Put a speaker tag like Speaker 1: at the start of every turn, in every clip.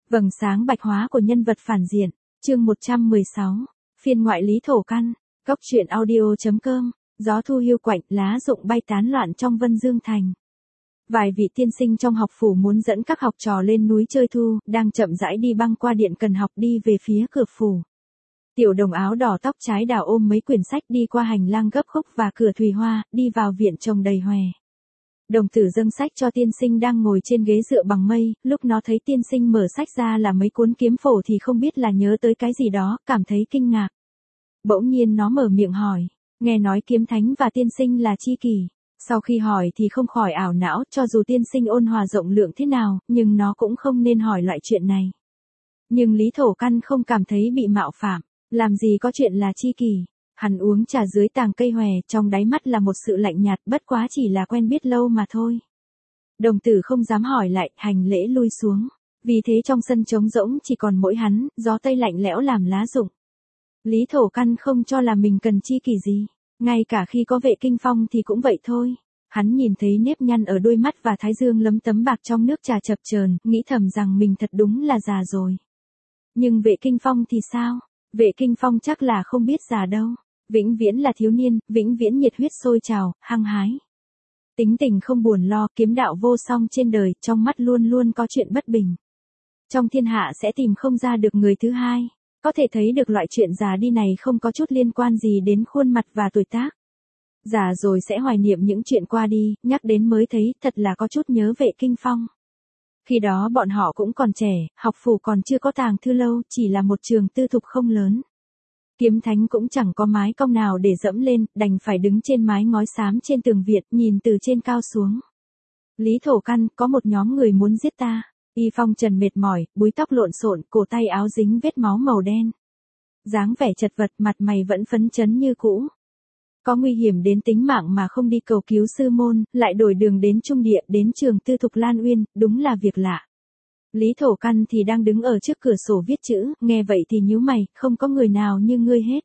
Speaker 1: Vầng sáng bạch hóa của nhân vật phản diện, chương 116, phiên ngoại Lý Thổ Căn, Cốc truyện audio.com, gió thu hiu quạnh, lá rụng bay tán loạn trong Vân Dương Thành. Vài vị tiên sinh trong học phủ muốn dẫn các học trò lên núi chơi thu, đang chậm rãi đi băng qua điện cần học đi về phía cửa phủ. Tiểu đồng áo đỏ tóc trái đào ôm mấy quyển sách đi qua hành lang gấp khúc và cửa thùy hoa, đi vào viện trồng đầy hòe. Đồng tử dâng sách cho tiên sinh đang ngồi trên ghế dựa bằng mây, lúc nó thấy tiên sinh mở sách ra là mấy cuốn kiếm phổ thì không biết là nhớ tới cái gì đó, cảm thấy kinh ngạc. Bỗng nhiên nó mở miệng hỏi, nghe nói kiếm thánh và tiên sinh là tri kỷ. Sau khi hỏi thì không khỏi ảo não, cho dù tiên sinh ôn hòa rộng lượng thế nào, nhưng nó cũng không nên hỏi loại chuyện này. Nhưng Lý Thổ Căn không cảm thấy bị mạo phạm, làm gì có chuyện là tri kỷ. Hắn uống trà dưới tàng cây hòe, trong đáy mắt là một sự lạnh nhạt, bất quá chỉ là quen biết lâu mà thôi. Đồng tử không dám hỏi lại, hành lễ lui xuống. Vì thế trong sân trống rỗng chỉ còn mỗi hắn, gió tây lạnh lẽo làm lá rụng. Lý Thổ Căn không cho là mình cần tri kỷ gì. Ngay cả khi có Vệ Kinh Phong thì cũng vậy thôi. Hắn nhìn thấy nếp nhăn ở đôi mắt và thái dương lấm tấm bạc trong nước trà chập chờn, nghĩ thầm rằng mình thật đúng là già rồi. Nhưng Vệ Kinh Phong thì sao? Vệ Kinh Phong chắc là không biết già đâu. Vĩnh viễn là thiếu niên, vĩnh viễn nhiệt huyết sôi trào, hăng hái. Tính tình không buồn lo, kiếm đạo vô song trên đời, trong mắt luôn luôn có chuyện bất bình. Trong thiên hạ sẽ tìm không ra được người thứ hai. Có thể thấy được loại chuyện già đi này không có chút liên quan gì đến khuôn mặt và tuổi tác. Già rồi sẽ hoài niệm những chuyện qua đi, nhắc đến mới thấy thật là có chút nhớ Vệ Kinh Phong. Khi đó bọn họ cũng còn trẻ, học phủ còn chưa có tàng thư lâu, chỉ là một trường tư thục không lớn. Kiếm thánh cũng chẳng có mái cong nào để dẫm lên, đành phải đứng trên mái ngói xám trên tường viện, nhìn từ trên cao xuống. Lý Thổ Căn, có một nhóm người muốn giết ta. Y phong trần mệt mỏi, búi tóc lộn xộn, cổ tay áo dính vết máu màu đen. Dáng vẻ chật vật, mặt mày vẫn phấn chấn như cũ. Có nguy hiểm đến tính mạng mà không đi cầu cứu sư môn, lại đổi đường đến trung địa, đến trường tư thục Lan Uyên, đúng là việc lạ. Lý Thổ Căn thì đang đứng ở trước cửa sổ viết chữ, nghe vậy thì nhíu mày, không có người nào như ngươi hết.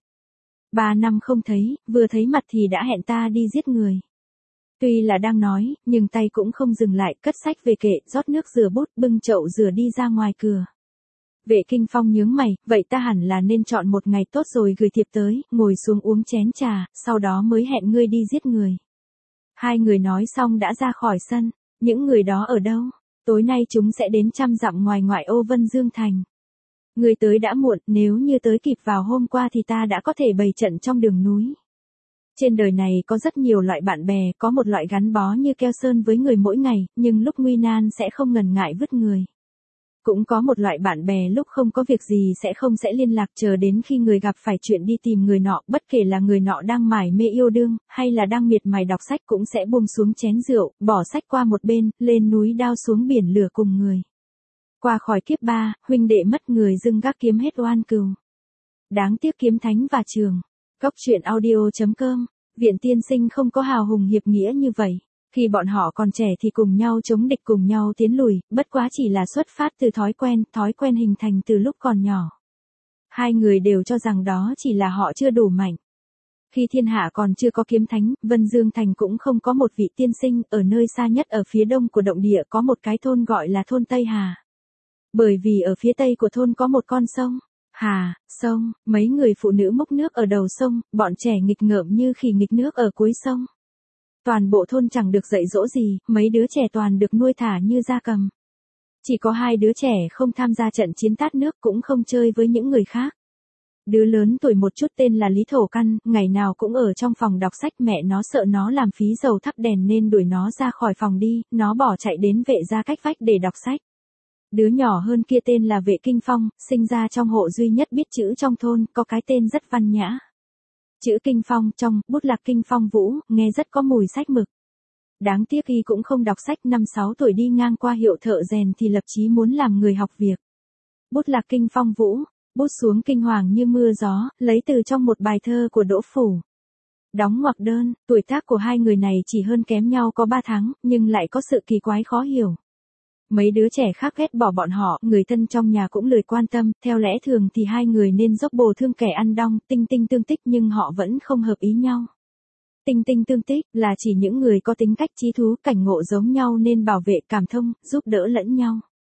Speaker 1: 3 năm không thấy, vừa thấy mặt thì đã hẹn ta đi giết người. Tuy là đang nói, nhưng tay cũng không dừng lại, cất sách về kệ, rót nước rửa bút, bưng chậu rửa đi ra ngoài cửa. Vệ Kinh Phong nhướng mày, vậy ta hẳn là nên chọn một ngày tốt rồi gửi thiệp tới, ngồi xuống uống chén trà, sau đó mới hẹn ngươi đi giết người. Hai người nói xong đã ra khỏi sân, những người đó ở đâu? Tối nay chúng sẽ đến 100 dặm ngoài ngoại ô Vân Dương Thành. Người tới đã muộn, nếu như tới kịp vào hôm qua thì ta đã có thể bày trận trong đường núi. Trên đời này có rất nhiều loại bạn bè, có một loại gắn bó như keo sơn với người mỗi ngày, nhưng lúc nguy nan sẽ không ngần ngại vứt người. Cũng có một loại bạn bè lúc không có việc gì sẽ liên lạc chờ đến khi người gặp phải chuyện đi tìm người nọ, bất kể là người nọ đang mải mê yêu đương, hay là đang miệt mài đọc sách cũng sẽ buông xuống chén rượu, bỏ sách qua một bên, lên núi đao xuống biển lửa cùng người. Qua khỏi kiếp 3, huynh đệ mất người dưng gác kiếm hết oan cừu. Đáng tiếc kiếm thánh và trường. Cốc truyện audio.com, viện tiên sinh không có hào hùng hiệp nghĩa như vậy. Khi bọn họ còn trẻ thì cùng nhau chống địch cùng nhau tiến lùi, bất quá chỉ là xuất phát từ thói quen hình thành từ lúc còn nhỏ. Hai người đều cho rằng đó chỉ là họ chưa đủ mạnh. Khi thiên hạ còn chưa có kiếm thánh, Vân Dương Thành cũng không có một vị tiên sinh, ở nơi xa nhất ở phía đông của động địa có một cái thôn gọi là thôn Tây Hà. Bởi vì ở phía tây của thôn có một con sông. Hà, sông, mấy người phụ nữ múc nước ở đầu sông, bọn trẻ nghịch ngợm như khỉ nghịch nước ở cuối sông. Toàn bộ thôn chẳng được dạy dỗ gì, mấy đứa trẻ toàn được nuôi thả như gia cầm. Chỉ có 2 đứa trẻ không tham gia trận chiến tát nước cũng không chơi với những người khác. Đứa lớn tuổi một chút tên là Lý Thổ Căn, ngày nào cũng ở trong phòng đọc sách, mẹ nó sợ nó làm phí dầu thắp đèn nên đuổi nó ra khỏi phòng đi, nó bỏ chạy đến Vệ gia cách vách để đọc sách. Đứa nhỏ hơn kia tên là Vệ Kinh Phong, sinh ra trong hộ duy nhất biết chữ trong thôn, có cái tên rất văn nhã. Chữ Kinh Phong trong, bút lạc Kinh Phong Vũ, nghe rất có mùi sách mực. Đáng tiếc y cũng không đọc sách, 5-6 tuổi đi ngang qua hiệu thợ rèn thì lập chí muốn làm người học việc. Bút lạc Kinh Phong Vũ, bút xuống kinh hoàng như mưa gió, lấy từ trong một bài thơ của Đỗ Phủ. Đóng ngoặc đơn, tuổi tác của hai người này chỉ hơn kém nhau có 3 tháng, nhưng lại có sự kỳ quái khó hiểu. Mấy đứa trẻ khác ghét bỏ bọn họ, người thân trong nhà cũng lười quan tâm, theo lẽ thường thì hai người nên dốc bồ thương kẻ ăn đong, tinh tinh tương tích nhưng họ vẫn không hợp ý nhau. Tinh tinh tương tích là chỉ những người có tính cách trí thú cảnh ngộ giống nhau nên bảo vệ cảm thông, giúp đỡ lẫn nhau.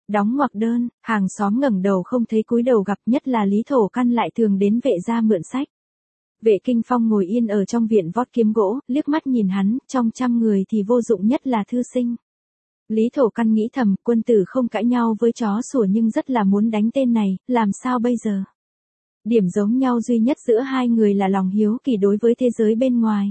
Speaker 1: Đóng ngoặc đơn, hàng xóm ngẩng đầu không thấy cúi đầu gặp, nhất là Lý Thổ Căn lại thường đến Vệ gia mượn sách. Vệ Kinh Phong ngồi yên ở trong viện vót kiếm gỗ, liếc mắt nhìn hắn, trong 100 người thì vô dụng nhất là thư sinh. Lý Thổ Căn nghĩ thầm, quân tử không cãi nhau với chó sủa nhưng rất là muốn đánh tên này, làm sao bây giờ? Điểm giống nhau duy nhất giữa hai người là lòng hiếu kỳ đối với thế giới bên ngoài.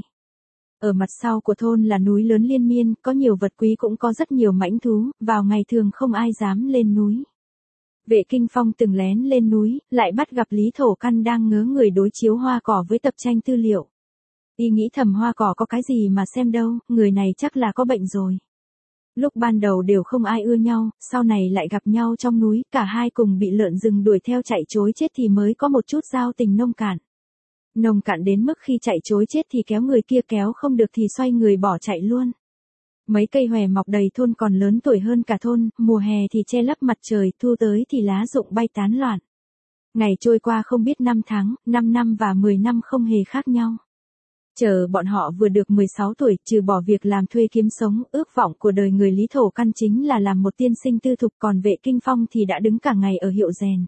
Speaker 1: Ở mặt sau của thôn là núi lớn liên miên, có nhiều vật quý cũng có rất nhiều mãnh thú, vào ngày thường không ai dám lên núi. Vệ Kinh Phong từng lén lên núi, lại bắt gặp Lý Thổ Căn đang ngớ người đối chiếu hoa cỏ với tập tranh tư liệu. Y nghĩ thầm hoa cỏ có cái gì mà xem đâu, người này chắc là có bệnh rồi. Lúc ban đầu đều không ai ưa nhau, sau này lại gặp nhau trong núi, cả hai cùng bị lợn rừng đuổi theo chạy trối chết thì mới có một chút giao tình nông cạn. Nông cạn đến mức khi chạy trối chết thì kéo người kia kéo không được thì xoay người bỏ chạy luôn. Mấy cây hòe mọc đầy thôn còn lớn tuổi hơn cả thôn, mùa hè thì che lấp mặt trời, thu tới thì lá rụng bay tán loạn. Ngày trôi qua không biết 5 tháng, 5 năm và 10 năm không hề khác nhau. Chờ bọn họ vừa được 16 tuổi, trừ bỏ việc làm thuê kiếm sống, ước vọng của đời người Lý Thổ Căn chính là làm một tiên sinh tư thục, còn Vệ Kinh Phong thì đã đứng cả ngày ở hiệu rèn.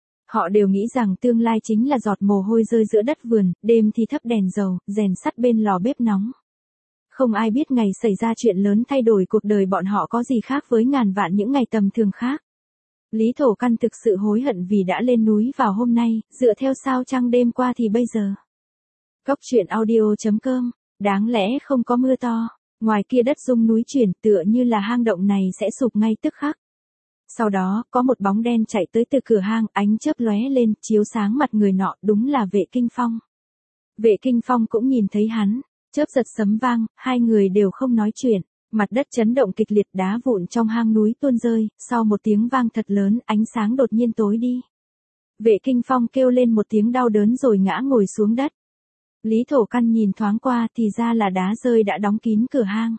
Speaker 1: Họ đều nghĩ rằng tương lai chính là giọt mồ hôi rơi giữa đất vườn, đêm thì thắp đèn dầu, rèn sắt bên lò bếp nóng. Không ai biết ngày xảy ra chuyện lớn thay đổi cuộc đời bọn họ có gì khác với ngàn vạn những ngày tầm thường khác. Lý Thổ Căn thực sự hối hận vì đã lên núi vào hôm nay, dựa theo sao trăng đêm qua thì bây giờ. Cốc truyện audio.com, đáng lẽ không có mưa to, ngoài kia đất rung núi chuyển tựa như là hang động này sẽ sụp ngay tức khắc. Sau đó, có một bóng đen chạy tới từ cửa hang, ánh chớp lóe lên, chiếu sáng mặt người nọ, đúng là Vệ Kinh Phong. Vệ Kinh Phong cũng nhìn thấy hắn, chớp giật sấm vang, hai người đều không nói chuyện, mặt đất chấn động kịch liệt, đá vụn trong hang núi tuôn rơi, sau một tiếng vang thật lớn, ánh sáng đột nhiên tối đi. Vệ Kinh Phong kêu lên một tiếng đau đớn rồi ngã ngồi xuống đất. Lý Thổ Căn nhìn thoáng qua thì ra là đá rơi đã đóng kín cửa hang.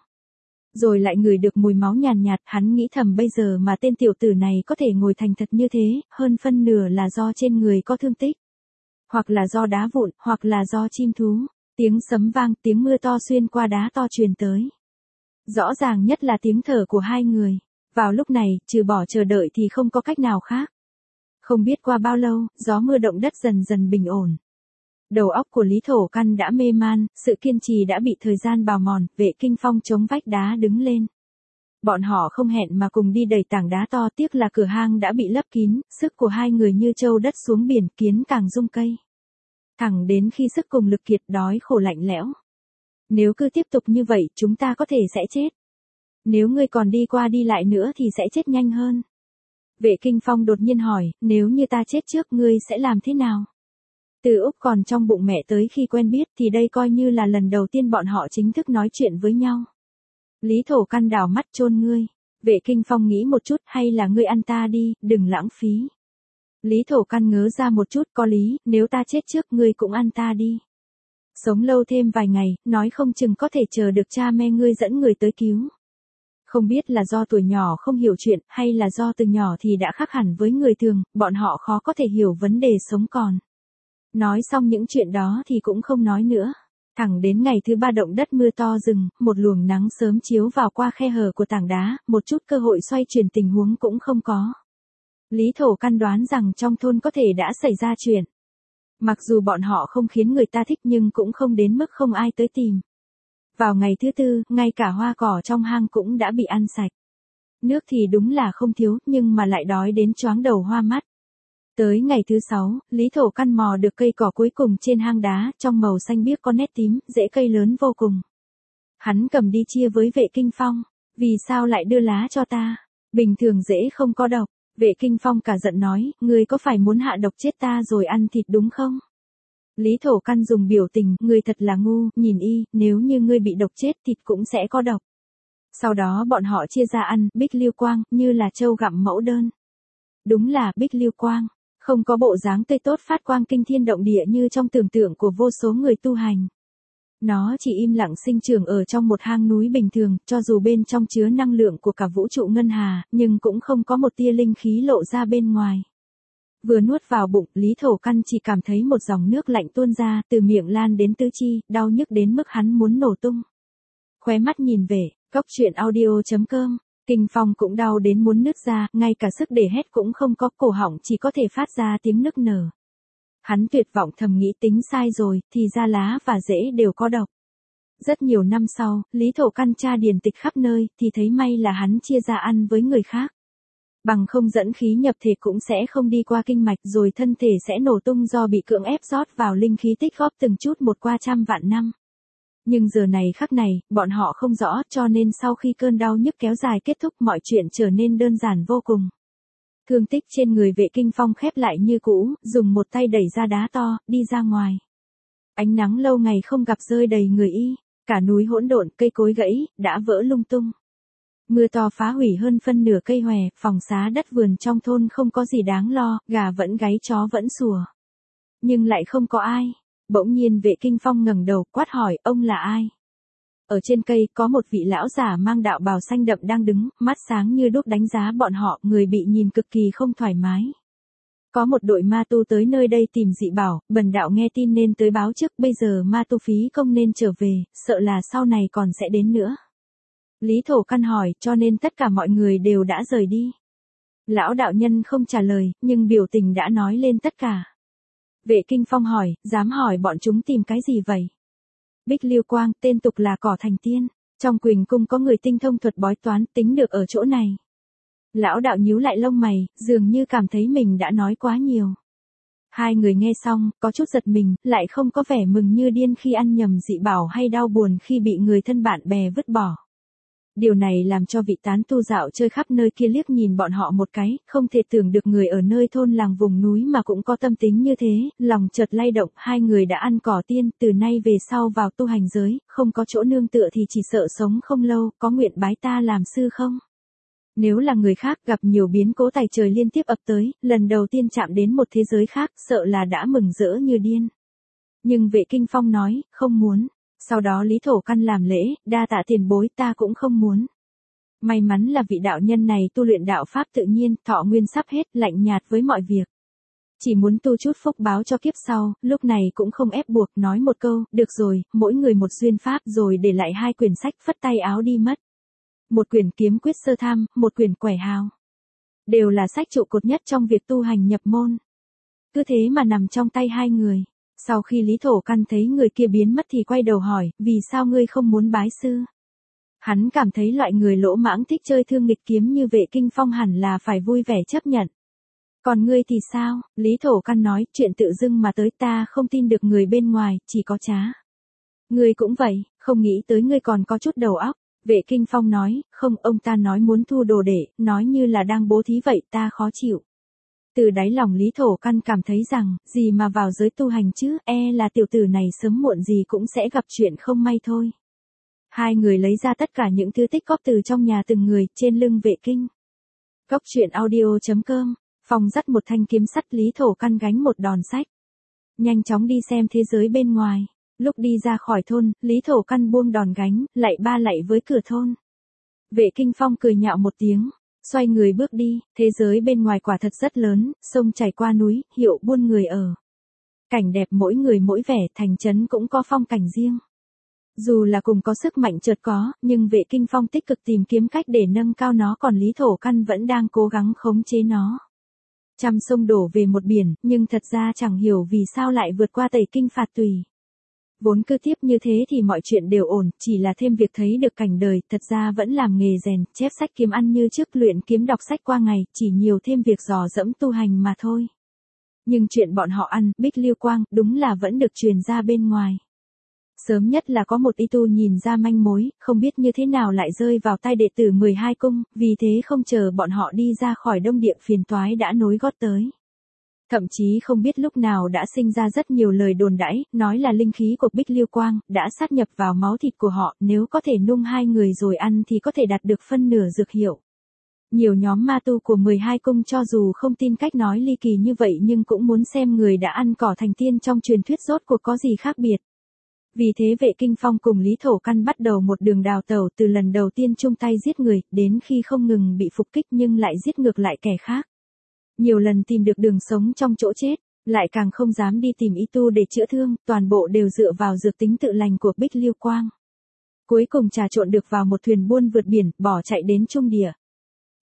Speaker 1: Rồi lại ngửi được mùi máu nhàn nhạt, hắn nghĩ thầm bây giờ mà tên tiểu tử này có thể ngồi thành thật như thế, hơn phân nửa là do trên người có thương tích. Hoặc là do đá vụn, hoặc là do chim thú. Tiếng sấm vang, tiếng mưa to xuyên qua đá to truyền tới. Rõ ràng nhất là tiếng thở của hai người. Vào lúc này, trừ bỏ chờ đợi thì không có cách nào khác. Không biết qua bao lâu, gió mưa động đất dần dần bình ổn. Đầu óc của Lý Thổ Căn đã mê man, sự kiên trì đã bị thời gian bào mòn, Vệ Kinh Phong chống vách đá đứng lên. Bọn họ không hẹn mà cùng đi đẩy tảng đá to, tiếc là cửa hang đã bị lấp kín, sức của hai người như trâu đất xuống biển, kiến càng rung cây. Thẳng đến khi sức cùng lực kiệt, đói khổ lạnh lẽo. Nếu cứ tiếp tục như vậy, chúng ta có thể sẽ chết. Nếu ngươi còn đi qua đi lại nữa thì sẽ chết nhanh hơn. Vệ Kinh Phong đột nhiên hỏi, nếu như ta chết trước ngươi sẽ làm thế nào? Từ Úc còn trong bụng mẹ tới khi quen biết thì đây coi như là lần đầu tiên bọn họ chính thức nói chuyện với nhau. Lý Thổ Căn đảo mắt chôn ngươi. Vệ Kinh Phong nghĩ một chút, hay là ngươi ăn ta đi, đừng lãng phí. Lý Thổ Căn ngớ ra một chút, có lý, nếu ta chết trước ngươi cũng ăn ta đi. Sống lâu thêm vài ngày, nói không chừng có thể chờ được cha mẹ ngươi dẫn người tới cứu. Không biết là do tuổi nhỏ không hiểu chuyện, hay là do từ nhỏ thì đã khác hẳn với người thường, bọn họ khó có thể hiểu vấn đề sống còn. Nói xong những chuyện đó thì cũng không nói nữa. Thẳng đến ngày thứ 3 động đất mưa to dừng, một luồng nắng sớm chiếu vào qua khe hở của tảng đá, một chút cơ hội xoay chuyển tình huống cũng không có. Lý Thổ Căn đoán rằng trong thôn có thể đã xảy ra chuyện. Mặc dù bọn họ không khiến người ta thích nhưng cũng không đến mức không ai tới tìm. Vào ngày thứ 4, ngay cả hoa cỏ trong hang cũng đã bị ăn sạch. Nước thì đúng là không thiếu, nhưng mà lại đói đến choáng đầu hoa mắt. Tới ngày thứ 6, Lý Thổ Căn mò được cây cỏ cuối cùng trên hang đá, trong màu xanh biếc có nét tím, rễ cây lớn vô cùng. Hắn cầm đi chia với Vệ Kinh Phong. Vì sao lại đưa lá cho ta? Bình thường rễ không có độc. Vệ Kinh Phong cả giận nói, ngươi có phải muốn hạ độc chết ta rồi ăn thịt đúng không? Lý Thổ Căn dùng biểu tình, ngươi thật là ngu, nhìn y, nếu như ngươi bị độc chết thịt cũng sẽ có độc. Sau đó bọn họ chia ra ăn, Bích Lưu Quang, như là trâu gặm mẫu đơn. Đúng là Bích Lưu Quang. Không có bộ dáng tươi tốt phát quang kinh thiên động địa như trong tưởng tượng của vô số người tu hành. Nó chỉ im lặng sinh trưởng ở trong một hang núi bình thường, cho dù bên trong chứa năng lượng của cả vũ trụ ngân hà, nhưng cũng không có một tia linh khí lộ ra bên ngoài. Vừa nuốt vào bụng, Lý Thổ Căn chỉ cảm thấy một dòng nước lạnh tuôn ra, từ miệng lan đến tứ chi, đau nhức đến mức hắn muốn nổ tung. Khóe mắt nhìn về, cốc truyện audio.com Kinh Phong cũng đau đến muốn nứt ra, ngay cả sức để hét cũng không có, cổ họng chỉ có thể phát ra tiếng nức nở. Hắn tuyệt vọng thầm nghĩ tính sai rồi, thì ra lá và rễ đều có độc. Rất nhiều năm sau, Lý Thổ Căn tra điển tịch khắp nơi, thì thấy may là hắn chia ra ăn với người khác. Bằng không dẫn khí nhập thể cũng sẽ không đi qua kinh mạch, rồi thân thể sẽ nổ tung do bị cưỡng ép rót vào linh khí tích góp từng chút một qua trăm vạn năm. Nhưng giờ này khắc này, bọn họ không rõ, cho nên sau khi cơn đau nhức kéo dài kết thúc, mọi chuyện trở nên đơn giản vô cùng. Thương tích trên người Vệ Kinh Phong khép lại như cũ, dùng một tay đẩy ra đá to, đi ra ngoài. Ánh nắng lâu ngày không gặp rơi đầy người y, cả núi hỗn độn, cây cối gãy, đã vỡ lung tung. Mưa to phá hủy hơn phân nửa cây hòe, phòng xá đất vườn trong thôn không có gì đáng lo, gà vẫn gáy chó vẫn sủa. Nhưng lại không có ai. Bỗng nhiên Vệ Kinh Phong ngẩng đầu, quát hỏi, ông là ai? Ở trên cây, có một vị lão giả mang đạo bào xanh đậm đang đứng, mắt sáng như đuốc đánh giá bọn họ, người bị nhìn cực kỳ không thoải mái. Có một đội ma tu tới nơi đây tìm dị bảo, bần đạo nghe tin nên tới báo trước, bây giờ ma tu phí công nên trở về, sợ là sau này còn sẽ đến nữa. Lý Thổ Căn hỏi, cho nên tất cả mọi người đều đã rời đi. Lão đạo nhân không trả lời, nhưng biểu tình đã nói lên tất cả. Vệ Kinh Phong hỏi, dám hỏi bọn chúng tìm cái gì vậy? Bích Liêu Quang, tên tục là Cỏ Thành Tiên. Trong Quỳnh Cung có người tinh thông thuật bói toán, tính được ở chỗ này. Lão đạo nhíu lại lông mày, dường như cảm thấy mình đã nói quá nhiều. Hai người nghe xong, có chút giật mình, lại không có vẻ mừng như điên khi ăn nhầm dị bảo hay đau buồn khi bị người thân bạn bè vứt bỏ. Điều này làm cho vị tán tu dạo chơi khắp nơi kia liếc nhìn bọn họ một cái, không thể tưởng được người ở nơi thôn làng vùng núi mà cũng có tâm tính như thế, lòng chợt lay động, hai người đã ăn cỏ tiên, từ nay về sau vào tu hành giới, không có chỗ nương tựa thì chỉ sợ sống không lâu, có nguyện bái ta làm sư không? Nếu là người khác gặp nhiều biến cố tài trời liên tiếp ập tới, lần đầu tiên chạm đến một thế giới khác, sợ là đã mừng rỡ như điên. Nhưng Vệ Kinh Phong nói, không muốn. Sau đó Lý Thổ Căn làm lễ, đa tạ tiền bối, ta cũng không muốn. May mắn là vị đạo nhân này tu luyện đạo pháp tự nhiên, thọ nguyên sắp hết, lạnh nhạt với mọi việc. Chỉ muốn tu chút phúc báo cho kiếp sau, lúc này cũng không ép buộc, nói một câu, được rồi, mỗi người một duyên pháp, rồi để lại 2 quyển sách, phất tay áo đi mất. Một quyển Kiếm Quyết Sơ Tham, một quyển Quẻ Hào. Đều là sách trụ cột nhất trong việc tu hành nhập môn. Cứ thế mà nằm trong tay hai người. Sau khi Lý Thổ Căn thấy người kia biến mất thì quay đầu hỏi, vì sao ngươi không muốn bái sư? Hắn cảm thấy loại người lỗ mãng thích chơi thương nghịch kiếm như Vệ Kinh Phong hẳn là phải vui vẻ chấp nhận. Còn ngươi thì sao? Lý Thổ Căn nói, chuyện tự dưng mà tới, ta không tin được người bên ngoài, chỉ có trá. Ngươi cũng vậy, không nghĩ tới ngươi còn có chút đầu óc. Vệ Kinh Phong nói, không, ông ta nói muốn thu đồ đệ, nói như là đang bố thí vậy, ta khó chịu. Từ đáy lòng Lý Thổ Căn cảm thấy rằng, gì mà vào giới tu hành chứ, là tiểu tử này sớm muộn gì cũng sẽ gặp chuyện không may thôi. Hai người lấy ra tất cả những thứ tích góp từ trong nhà từng người, trên lưng Vệ Kinh. Góc truyện audio.com, Phong dắt một thanh kiếm sắt, Lý Thổ Căn gánh một đòn sách. Nhanh chóng đi xem thế giới bên ngoài. Lúc đi ra khỏi thôn, Lý Thổ Căn buông đòn gánh, lạy ba lạy với cửa thôn. Vệ Kinh Phong cười nhạo một tiếng, xoay người bước đi, thế giới bên ngoài quả thật rất lớn, sông chảy qua núi, hiệu buôn người ở. Cảnh đẹp mỗi người mỗi vẻ, thành trấn cũng có phong cảnh riêng. Dù là cùng có sức mạnh chợt có, nhưng Vệ Kinh Phong tích cực tìm kiếm cách để nâng cao nó, còn Lý Thổ Căn vẫn đang cố gắng khống chế nó. Trăm sông đổ về một biển, nhưng thật ra chẳng hiểu vì sao lại vượt qua tẩy kinh phạt tùy. Vốn cứ tiếp như thế thì mọi chuyện đều ổn, chỉ là thêm việc thấy được cảnh đời, thật ra vẫn làm nghề rèn, chép sách kiếm ăn như trước, luyện kiếm đọc sách qua ngày, chỉ nhiều thêm việc dò dẫm tu hành mà thôi. Nhưng chuyện bọn họ ăn, Bích Liêu Quang, đúng là vẫn được truyền ra bên ngoài. Sớm nhất là có một y tu nhìn ra manh mối, không biết như thế nào lại rơi vào tay đệ tử 12 cung, vì thế không chờ bọn họ đi ra khỏi đông địa, phiền toái đã nối gót tới. Thậm chí không biết lúc nào đã sinh ra rất nhiều lời đồn đãi, nói là linh khí của Bích Liêu Quang đã sát nhập vào máu thịt của họ, nếu có thể nung 2 người rồi ăn thì có thể đạt được phân nửa dược hiệu. Nhiều nhóm ma tu của 12 cung cho dù không tin cách nói ly kỳ như vậy nhưng cũng muốn xem người đã ăn cỏ thành tiên trong truyền thuyết rốt cuộc có gì khác biệt. Vì thế Vệ Kinh Phong cùng Lý Thổ Căn bắt đầu một đường đào tẩu, từ lần đầu tiên chung tay giết người, đến khi không ngừng bị phục kích nhưng lại giết ngược lại kẻ khác. Nhiều lần tìm được đường sống trong chỗ chết, lại càng không dám đi tìm y tu để chữa thương, toàn bộ đều dựa vào dược tính tự lành của Bích Liêu Quang. Cuối cùng trà trộn được vào một thuyền buôn vượt biển, bỏ chạy đến Trung Địa.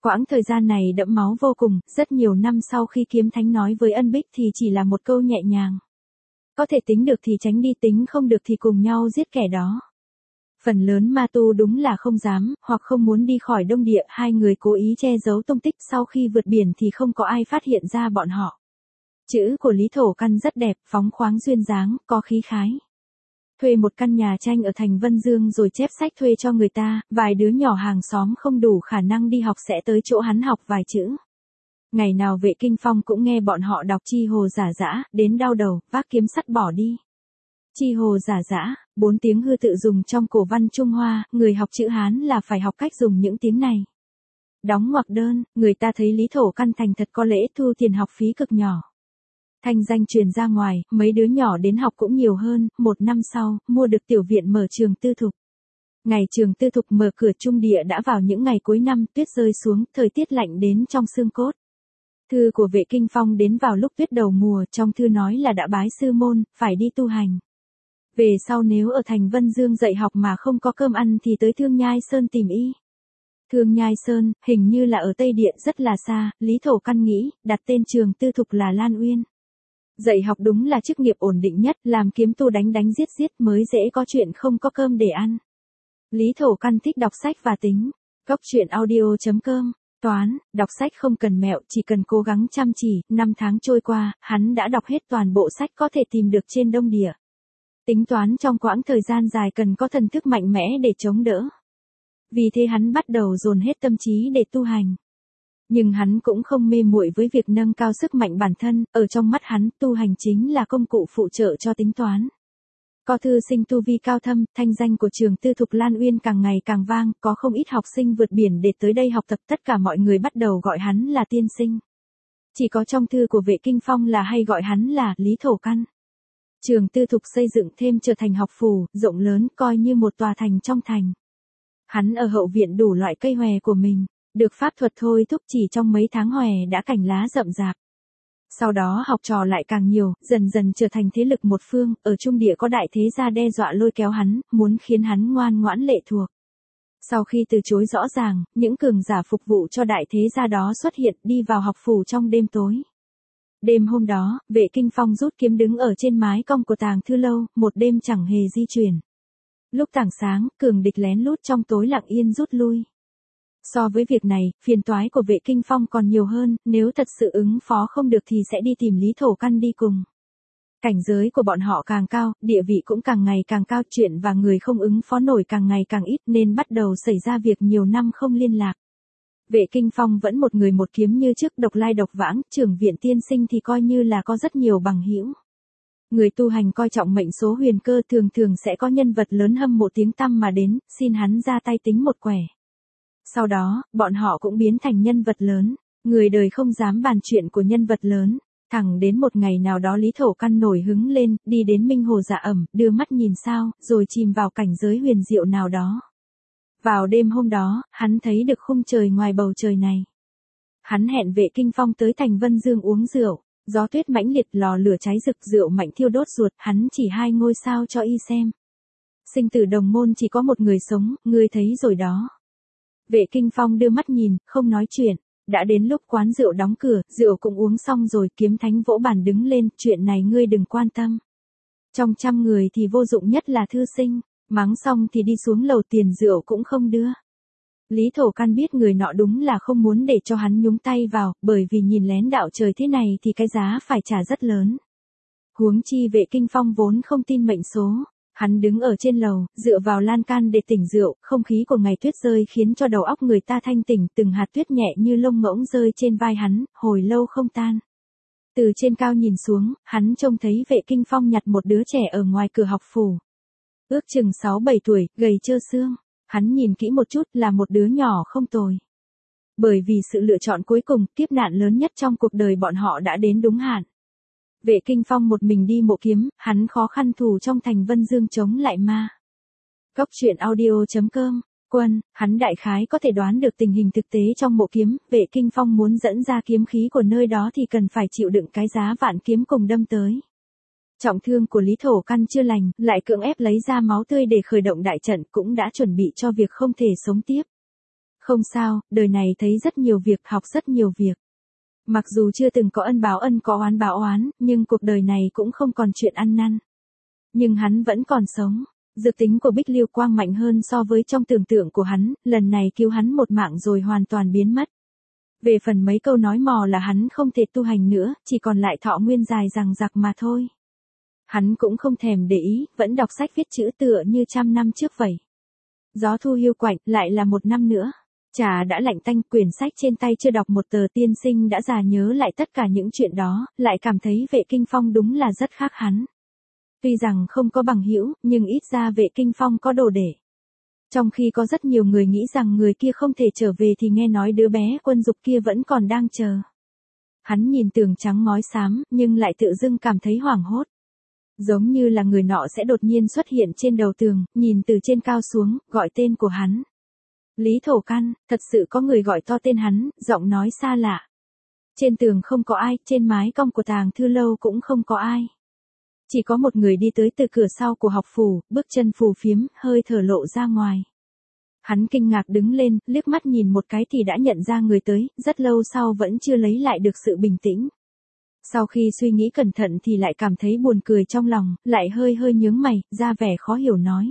Speaker 1: Quãng thời gian này đẫm máu vô cùng, rất nhiều năm sau khi kiếm thánh nói với Ân Bích thì chỉ là một câu nhẹ nhàng. Có thể tính được thì tránh đi, tính không được thì cùng nhau giết kẻ đó. Phần lớn ma tu đúng là không dám, hoặc không muốn đi khỏi Đông Địa, hai người cố ý che giấu tung tích, sau khi vượt biển thì không có ai phát hiện ra bọn họ. Chữ của Lý Thổ Căn rất đẹp, phóng khoáng duyên dáng, có khí khái. Thuê một căn nhà tranh ở thành Vân Dương rồi chép sách thuê cho người ta, vài đứa nhỏ hàng xóm không đủ khả năng đi học sẽ tới chỗ hắn học vài chữ. Ngày nào Vệ Kinh Phong cũng nghe bọn họ đọc Chi Hồ Giả Dã, đến đau đầu, vác kiếm sắt bỏ đi. Chi Hồ Giả Dã, 4 tiếng hư tự dùng trong cổ văn Trung Hoa, người học chữ Hán là phải học cách dùng những tiếng này. Đóng ngoặc đơn, người ta thấy Lý Thổ Căn thành thật có lễ, thu tiền học phí cực nhỏ. Thanh danh truyền ra ngoài, mấy đứa nhỏ đến học cũng nhiều hơn, 1 năm sau, mua được tiểu viện mở trường tư thục. Ngày trường tư thục mở cửa Trung Địa đã vào những ngày cuối năm, tuyết rơi xuống, thời tiết lạnh đến trong xương cốt. Thư của Vệ Kinh Phong đến vào lúc tuyết đầu mùa, trong thư nói là đã bái sư môn, phải đi tu hành. Về sau nếu ở thành Vân Dương dạy học mà không có cơm ăn thì tới Thương Nhai Sơn tìm y. Thương Nhai Sơn, hình như là ở Tây Địa rất là xa, Lý Thổ Căn nghĩ, đặt tên trường tư thục là Lan Uyên. Dạy học đúng là chức nghiệp ổn định nhất, làm kiếm tu đánh đánh giết giết mới dễ có chuyện không có cơm để ăn. Lý Thổ Căn thích đọc sách và tính. Góc truyện audio.com. Toán, đọc sách không cần mẹo, chỉ cần cố gắng chăm chỉ, 5 tháng trôi qua, hắn đã đọc hết toàn bộ sách có thể tìm được trên Đông Địa. Tính toán trong quãng thời gian dài cần có thần thức mạnh mẽ để chống đỡ. Vì thế hắn bắt đầu dồn hết tâm trí để tu hành. Nhưng hắn cũng không mê muội với việc nâng cao sức mạnh bản thân, ở trong mắt hắn, tu hành chính là công cụ phụ trợ cho tính toán. Có thư sinh tu vi cao thâm, thanh danh của trường tư thục Lan Uyên càng ngày càng vang, có không ít học sinh vượt biển để tới đây học tập, tất cả mọi người bắt đầu gọi hắn là tiên sinh. Chỉ có trong thư của Vệ Kinh Phong là hay gọi hắn là Lý Thổ Căn. Trường tư thục xây dựng thêm trở thành học phủ, rộng lớn, coi như một tòa thành trong thành. Hắn ở hậu viện đủ loại cây hòe của mình, được pháp thuật thôi thúc, chỉ trong mấy tháng hòe đã cành lá rậm rạp. Sau đó học trò lại càng nhiều, dần dần trở thành thế lực một phương, ở Trung Địa có đại thế gia đe dọa lôi kéo hắn, muốn khiến hắn ngoan ngoãn lệ thuộc. Sau khi từ chối rõ ràng, những cường giả phục vụ cho đại thế gia đó xuất hiện, đi vào học phủ trong đêm tối. Đêm hôm đó, Vệ Kinh Phong rút kiếm đứng ở trên mái cong của tàng thư lâu, một đêm chẳng hề di chuyển. Lúc tảng sáng, cường địch lén lút trong tối lặng yên rút lui. So với việc này, phiền toái của Vệ Kinh Phong còn nhiều hơn, nếu thật sự ứng phó không được thì sẽ đi tìm Lý Thổ Căn đi cùng. Cảnh giới của bọn họ càng cao, địa vị cũng càng ngày càng cao, chuyện và người không ứng phó nổi càng ngày càng ít nên bắt đầu xảy ra việc nhiều năm không liên lạc. Vệ Kinh Phong vẫn một người một kiếm như trước, độc lai độc vãng, trưởng viện tiên sinh thì coi như là có rất nhiều bằng hữu. Người tu hành coi trọng mệnh số huyền cơ, thường thường sẽ có nhân vật lớn hâm mộ tiếng tăm mà đến, xin hắn ra tay tính một quẻ. Sau đó, bọn họ cũng biến thành nhân vật lớn, người đời không dám bàn chuyện của nhân vật lớn. Thẳng đến một ngày nào đó Lý Thổ Căn nổi hứng lên, đi đến Minh Hồ Dạ Ẩm, đưa mắt nhìn sao, rồi chìm vào cảnh giới huyền diệu nào đó. Vào đêm hôm đó, hắn thấy được khung trời ngoài bầu trời này. Hắn hẹn Vệ Kinh Phong tới thành Vân Dương uống rượu, gió tuyết mãnh liệt, lò lửa cháy rực, rượu mạnh thiêu đốt ruột, hắn chỉ 2 ngôi sao cho y xem. Sinh tử đồng môn chỉ có một người sống, ngươi thấy rồi đó. Vệ Kinh Phong đưa mắt nhìn, không nói chuyện. Đã đến lúc quán rượu đóng cửa, rượu cũng uống xong rồi, kiếm thánh vỗ bàn đứng lên, chuyện này ngươi đừng quan tâm. Trong 100 người thì vô dụng nhất là thư sinh, mắng xong thì đi xuống lầu, tiền rượu cũng không đưa. Lý Thổ Căn biết người nọ đúng là không muốn để cho hắn nhúng tay vào, bởi vì nhìn lén đạo trời thế này thì cái giá phải trả rất lớn. Huống chi Vệ Kinh Phong vốn không tin mệnh số. Hắn đứng ở trên lầu, dựa vào lan can để tỉnh rượu, không khí của ngày tuyết rơi khiến cho đầu óc người ta thanh tỉnh, từng hạt tuyết nhẹ như lông ngỗng rơi trên vai hắn, hồi lâu không tan. Từ trên cao nhìn xuống, hắn trông thấy Vệ Kinh Phong nhặt một đứa trẻ ở ngoài cửa học phủ. Ước chừng 6-7 tuổi, gầy trơ xương. Hắn nhìn kỹ một chút là một đứa nhỏ không tồi. Bởi vì sự lựa chọn cuối cùng, kiếp nạn lớn nhất trong cuộc đời bọn họ đã đến đúng hạn. Vệ Kinh Phong một mình đi mộ kiếm, hắn khó khăn thủ trong thành Vân Dương chống lại ma. Góc truyện audio.com. Quân, hắn đại khái có thể đoán được tình hình thực tế trong mộ kiếm, Vệ Kinh Phong muốn dẫn ra kiếm khí của nơi đó thì cần phải chịu đựng cái giá vạn kiếm cùng đâm tới. Trọng thương của Lý Thổ Căn chưa lành, lại cưỡng ép lấy ra máu tươi để khởi động đại trận, cũng đã chuẩn bị cho việc không thể sống tiếp. Không sao, đời này thấy rất nhiều việc, học rất nhiều việc. Mặc dù chưa từng có ân báo ân có oán báo oán, nhưng cuộc đời này cũng không còn chuyện ăn năn. Nhưng hắn vẫn còn sống. Dược tính của Bích Lưu Quang mạnh hơn so với trong tưởng tượng của hắn, lần này cứu hắn một mạng rồi hoàn toàn biến mất. Về phần mấy câu nói mò là hắn không thể tu hành nữa, chỉ còn lại thọ nguyên dài dằng dặc mà thôi. Hắn cũng không thèm để ý, vẫn đọc sách viết chữ tựa như 100 năm trước vậy. Gió thu hiu quạnh, lại là 1 năm nữa. Trà đã lạnh tanh, quyển sách trên tay chưa đọc một tờ tiên sinh đã già nhớ lại tất cả những chuyện đó, lại cảm thấy Vệ Kinh Phong đúng là rất khác hắn. Tuy rằng không có bằng hữu, nhưng ít ra Vệ Kinh Phong có đồ để. Trong khi có rất nhiều người nghĩ rằng người kia không thể trở về thì nghe nói đứa bé Quân Dục kia vẫn còn đang chờ. Hắn nhìn tường trắng ngói xám, nhưng lại tự dưng cảm thấy hoảng hốt. Giống như là người nọ sẽ đột nhiên xuất hiện trên đầu tường, nhìn từ trên cao xuống, gọi tên của hắn. Lý Thổ Căn, thật sự có người gọi to tên hắn, giọng nói xa lạ. Trên tường không có ai, trên mái cong của Tàng Thư Lâu cũng không có ai. Chỉ có một người đi tới từ cửa sau của học phủ, bước chân phù phiếm, hơi thở lộ ra ngoài. Hắn kinh ngạc đứng lên, liếc mắt nhìn một cái thì đã nhận ra người tới, rất lâu sau vẫn chưa lấy lại được sự bình tĩnh. Sau khi suy nghĩ cẩn thận thì lại cảm thấy buồn cười trong lòng, lại hơi hơi nhướng mày, ra vẻ khó hiểu nói.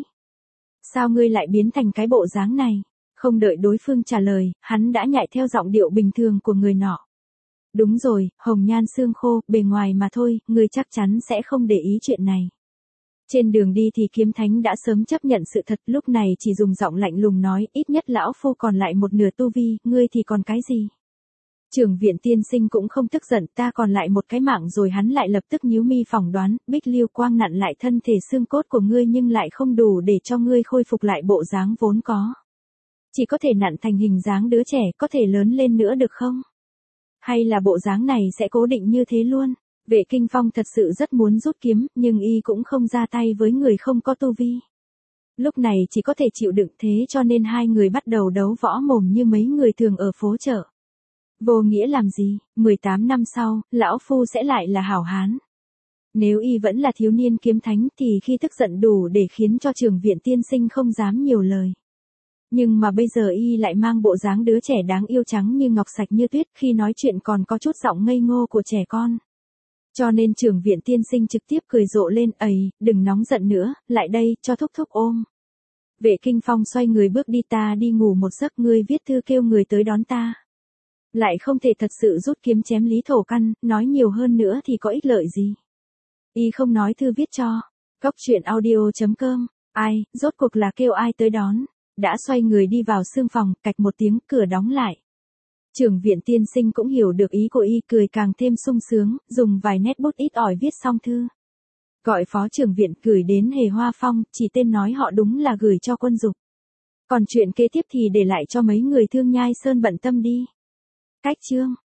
Speaker 1: Sao ngươi lại biến thành cái bộ dáng này? Không đợi đối phương trả lời, hắn đã nhại theo giọng điệu bình thường của người nọ. Đúng rồi, hồng nhan xương khô, bề ngoài mà thôi, ngươi chắc chắn sẽ không để ý chuyện này. Trên đường đi thì Kiếm Thánh đã sớm chấp nhận sự thật, lúc này chỉ dùng giọng lạnh lùng nói, ít nhất lão phu còn lại một nửa tu vi, ngươi thì còn cái gì? Trưởng viện tiên sinh cũng không tức giận, ta còn lại một cái mạng rồi, hắn lại lập tức nhíu mi phỏng đoán, Bích Lưu Quang nặn lại thân thể xương cốt của ngươi nhưng lại không đủ để cho ngươi khôi phục lại bộ dáng vốn có. Chỉ có thể nặn thành hình dáng đứa trẻ, có thể lớn lên nữa được không? Hay là bộ dáng này sẽ cố định như thế luôn? Vệ Kinh Phong thật sự rất muốn rút kiếm, nhưng y cũng không ra tay với người không có tu vi. Lúc này chỉ có thể chịu đựng, thế cho nên hai người bắt đầu đấu võ mồm như mấy người thường ở phố chợ. Vô nghĩa làm gì, 18 năm sau, lão phu sẽ lại là hảo hán. Nếu y vẫn là thiếu niên kiếm thánh thì khi tức giận đủ để khiến cho trưởng viện tiên sinh không dám nhiều lời. Nhưng mà bây giờ y lại mang bộ dáng đứa trẻ đáng yêu trắng như ngọc sạch như tuyết, khi nói chuyện còn có chút giọng ngây ngô của trẻ con. Cho nên trưởng viện tiên sinh trực tiếp cười rộ lên, ầy, đừng nóng giận nữa, lại đây, cho thúc thúc ôm. Vệ Kinh Phong xoay người bước đi, ta đi ngủ một giấc, ngươi viết thư kêu người tới đón ta. Lại không thể thật sự rút kiếm chém Lý Thổ Căn, nói nhiều hơn nữa thì có ích lợi gì. Y không nói thư viết cho. Cóc truyện audio.com, ai, rốt cuộc là kêu ai tới đón. Đã xoay người đi vào sương phòng, cạch một tiếng, cửa đóng lại. Trưởng viện tiên sinh cũng hiểu được ý của y, cười càng thêm sung sướng, dùng vài nét bút ít ỏi viết xong thư. Gọi phó trưởng viện gửi đến Hề Hoa Phong, chỉ tên nói họ đúng là gửi cho Quân Dục. Còn chuyện kế tiếp thì để lại cho mấy người Thương Nhai Sơn bận tâm đi. Cách chương